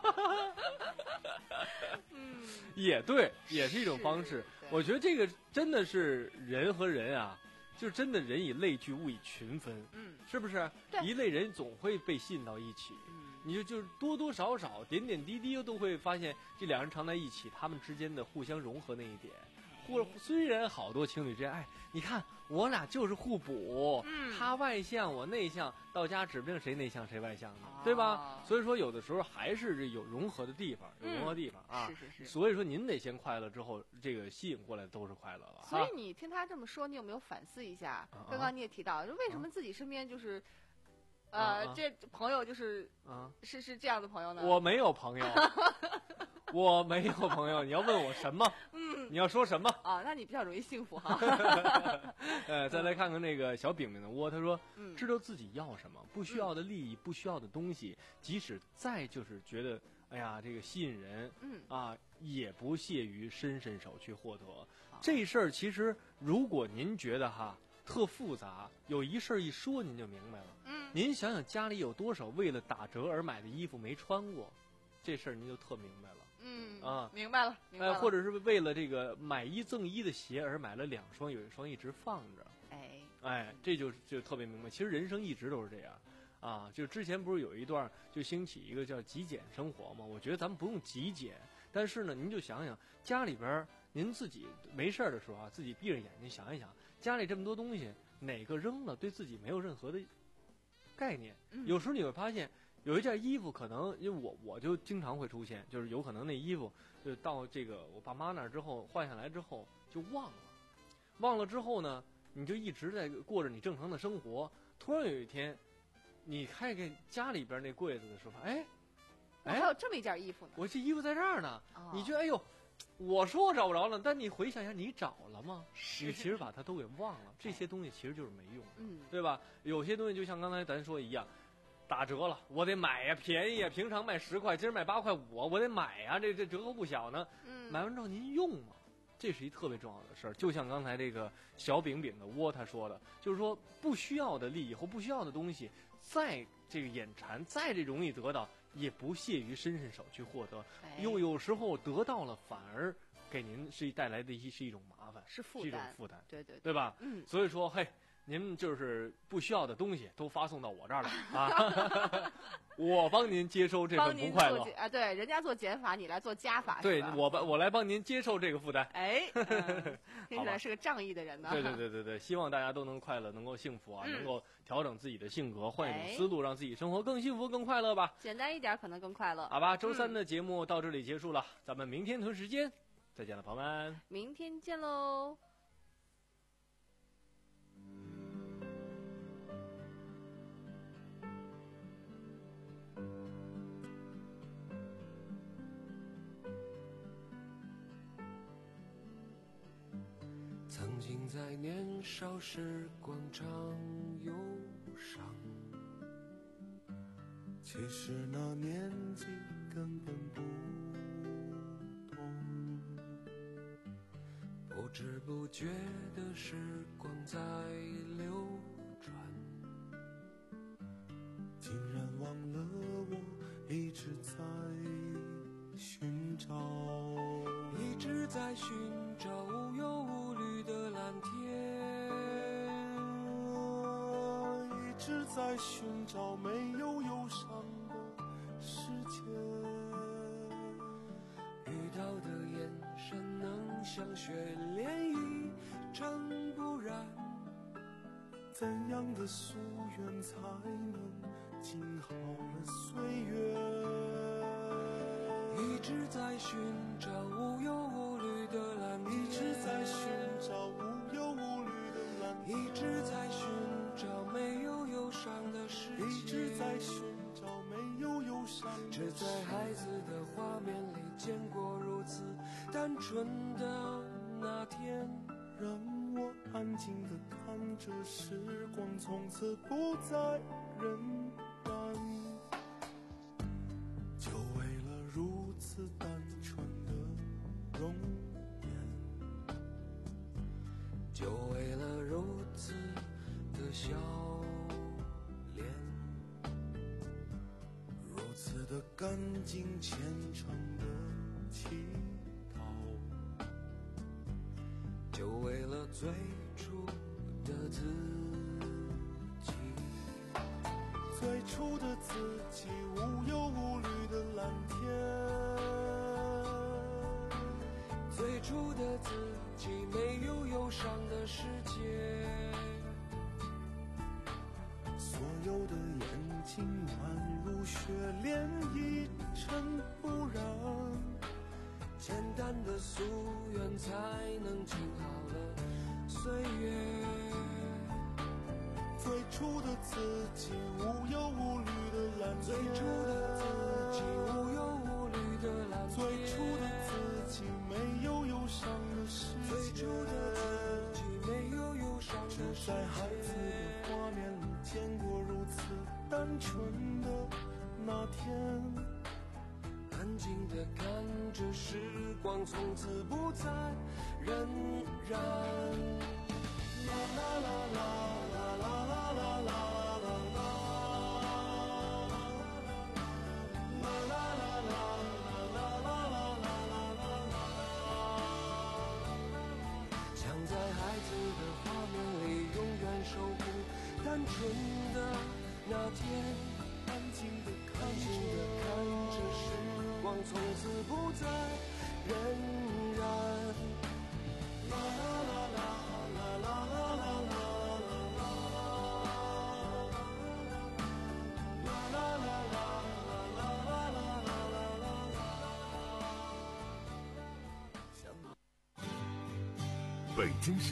嗯， 也对，也是一种方式。我觉得这个真的是人和人啊，就是真的人以类聚，物以群分。 嗯， 是不是？一类人总会被吸引到一起。 嗯， 你就就是多多少少、点点滴滴都会发现，这两人常在一起，他们之间的互相融合那一点。或虽然好多情侣之间，哎，你看我俩就是互补， 嗯， 他外向我内向，到家指不定谁内向谁外向呢，哦、对吧？所以说有的时候还是有融合的地方，有融合的地方、 嗯、 啊。 是是是。 所以说您得先快乐，之后这个吸引过来都是快乐了。 所以你听他这么说，你有没有反思一下？啊、刚刚你也提到，就为什么自己身边就是。 啊、 呃，这朋友就是啊， 是是这样的朋友呢？ 我没有朋友，我没有朋友。你要问我什么？ 嗯， 你要说什么？ 啊，那你比较容易幸福哈。 呃，再来看看那个小饼饼的窝，他说， 嗯， 知道自己要什么，不需要的利益，嗯、不需要的东西，即使再就是觉得，哎呀，这个吸引人， 嗯啊，也不屑于伸伸手去获得。这事儿其实，如果您觉得哈。特复杂，有一事儿一说您就明白了。 嗯， 您想想家里有多少为了打折而买的衣服没穿过，这事儿您就特明白了。 嗯啊， 明白了，明白了。 呃，或者是为了这个买一赠一的鞋而买了两双，有一双一直放着。 哎， 哎，这就就特别明白。其实人生一直都是这样，啊，就之前不是有一段就兴起一个叫极简生活吗？我觉得咱们不用极简，但是呢，您就想想家里边您自己没事的时候啊，自己闭着眼睛想一想，家里这么多东西，哪个扔了对自己没有任何的概念？ 嗯、 有时候你会发现，有一件衣服可能，因为我我就经常会出现，就是有可能那衣服就到这个我爸妈那儿之后换下来之后就忘了，忘了之后呢，你就一直在过着你正常的生活。突然有一天，你开开家里边那柜子的时候，哎， 哎，还有这么一件衣服呢， 我这衣服在这儿呢。 哦、 你觉得哎呦，我说我找不着了，但你回想一下，你找了吗？你其实把它都给忘了。这些东西其实就是没用， 嗯， 对吧？有些东西就像刚才咱说一样，打折了，我得买呀，便宜呀，平常卖十块，今儿卖八块五，我得买呀，这这折扣不小呢。 嗯， 买完之后您用吗？这是一特别重要的事儿。就像刚才这个小饼饼的窝他说的，就是说不需要的利益或不需要的东西，再这个眼馋，再这容易得到，也不屑于伸伸手去获得，又有时候得到了反而给您是带来的一是一种麻烦， 是负担， 是一种负担， 对对对吧？ 嗯， 所以说，嘿，您就是不需要的东西都发送到我这儿来啊，我帮您接收这份不快乐啊。对，人家做减法，你来做加法， 对我帮我来帮您接受这个负担。 哎，嗯、听起来是个仗义的人呢。 对对对对对，希望大家都能快乐，能够幸福啊， 嗯、 能够调整自己的性格，换一种思路，让自己生活更幸福、更快乐吧。 简单一点，可能更快乐。 好吧，周三的节目到这里结束了，嗯、咱们明天同时间再见了，朋友们。 明天见喽。 曾经在年少时广场忧伤，其实那年纪根本不懂，不知不觉的时光在流转，竟然忘了我一直在寻找，一直在寻找无忧无虑的蓝天，一直在寻找没有忧伤的世界，遇到的眼神能像雪涟漪，真不然怎样的夙愿才能静好了岁月，一直在寻找无忧无虑的蓝天，一直在寻找无忧无虑的蓝天，一直在寻找没有忧伤的世界，一直在寻找没有忧伤的世界，只在孩子的画面里见过如此单纯的那天，让我安静地看着时光从此不再荏苒，就为了如此单纯的容颜，就为了如此的笑脸，如此的干净虔诚的祈祷，就为了最初的自己，最初的自己无忧无虑的蓝天，最初的自己没有忧伤的世界，所有的眼睛宛如雪莲一尘不染，简单的夙愿才能静好了岁月，最初的自己无忧无虑的蓝天，最初的自己无忧无虑的蓝天，最初的自己没有忧伤的世界，最初的自己没有忧伤的世界，只在孩子的画面里见过如此单纯的那天，安静地看着时光从此不再荏苒，啦啦啦啦啦啦啦啦啦单纯的那天，安静地看着看着时光从此不再荏苒。 北京市